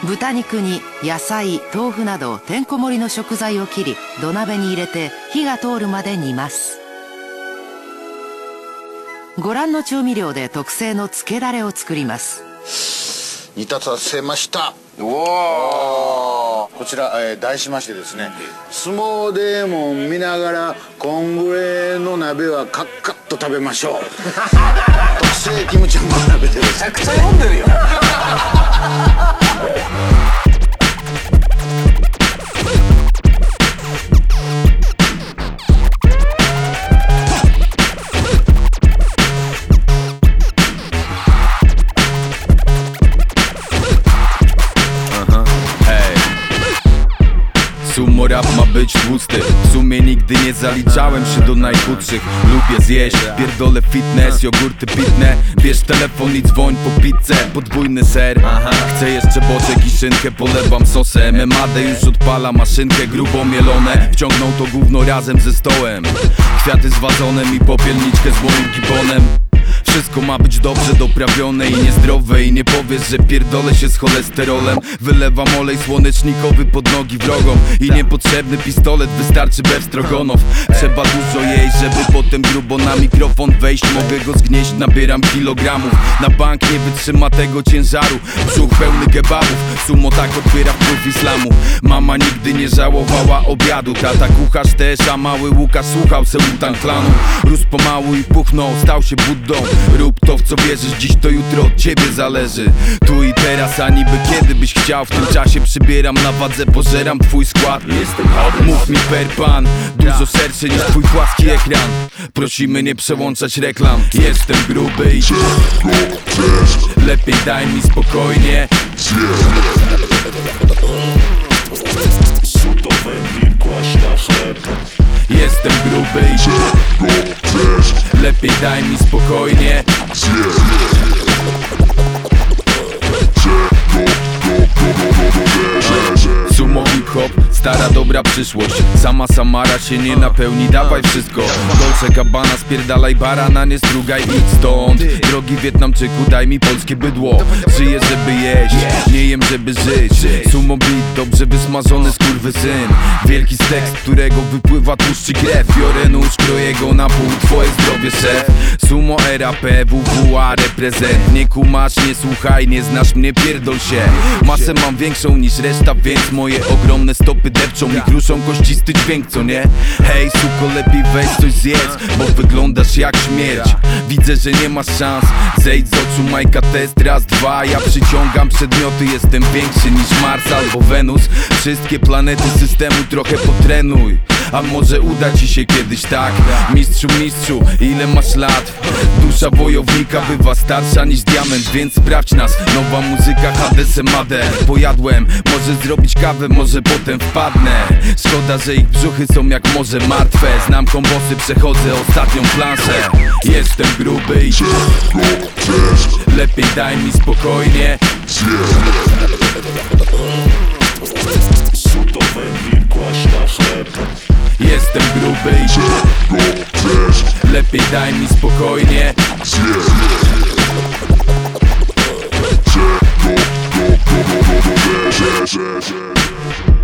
豚肉に野菜、豆腐などてんこ盛りの食材を切り、土鍋に入れて火が通るまで煮ます。ご覧の調味料で特製のつけだれを作ります。 煮立たせました。 おお、 こちら、題しましてですね、相撲デーモン見ながらこんぐらいの鍋はカッカッと食べましょう特製キムチャンマ鍋でめちゃくちゃ読んでるよ Sumo rap ma być tłusty. W sumie nigdy nie zaliczałem się do najchudszych. Lubię zjeść, pierdolę fitness, jogurty pitne. Bierz telefon i dzwoń po pizzę. Podwójny ser, chcę jeszcze boczek i szynkę. Polewam sosem, MMAD już odpala maszynkę. Grubo mielone, wciągnął to gówno razem ze stołem. Kwiaty z wazonem i popielniczkę z moim gibonem. Wszystko ma być dobrze doprawione i niezdrowe. I nie powiesz, że pierdolę się z cholesterolem. Wylewam olej słonecznikowy pod nogi wrogom. I niepotrzebny pistolet, wystarczy bewstrogonow. Trzeba dużo jeść, żeby potem grubo na mikrofon wejść. Mogę go zgnieść, nabieram kilogramów. Na bank nie wytrzyma tego ciężaru. Brzuch pełny kebabów, sumo tak odbiera wpływ islamu. Mama nigdy nie żałowała obiadu. Tata kucharz też, a mały Łukasz słuchał Seutan klanu. Rósł pomału i puchnął, stał się Buddą. Rób to, w co wierzysz, dziś to jutro od ciebie zależy. Tu i teraz, a niby kiedy byś chciał. W tym czasie przybieram na wadze, pożeram twój skład. Mów mi per pan, dużo szerszy niż twój płaski ekran. Prosimy nie przełączać reklam. Jestem gruby i lepiej daj mi spokojnie. Jestem gruby i lepiej daj mi spokojnie. Sumo hip-hop, stara dobra przyszłość. Sama Samara się nie napełni, dawaj wszystko. Dolce Gabbana, spierdalaj barana, nie strugaj, idź stąd. Drogi Wietnamczyku, daj mi polskie bydło. Żyję, żeby jeść, nie jem, żeby żyć. Sumo beat, dobrze wysmażony skurwysyn. Wielki stek, z którego wypływa tłuszczy krew. Biorę nóż, kroję go na pół, twoje zdrowie szef. Sumo RAP, WWA reprezent. Nie kumasz, nie słuchaj, nie znasz mnie, pierdol się. Masę mam większą niż reszta, więc moje ogromne stopy depczą i kruszą kościsty dźwięk, co nie? Hej, suko, lepiej weź coś zjedz, bo wyglądasz jak śmierć. Widzę, że nie masz szans, zejdź z oczu Majka, test, raz, dwa. Ja przyciągam przedmioty, jestem większy niż Mars albo Wenus. Wszystkie planety systemu trochę potrenuj, a może uda ci się kiedyś, tak? Mistrzu, mistrzu, ile masz lat? Dusza wojownika bywa starsza niż diament, więc sprawdź nas. Nowa muzyka, Hadesem Made. Pojadłem, może zrobić kawę, może potem wpadnę. Szkoda, że ich brzuchy są jak morze martwe. Znam kombosy, przechodzę ostatnią planszę. Jestem gruby i lepiej daj mi spokojnie. Jestem gruby i lepiej daj mi spokojnie. Yeah.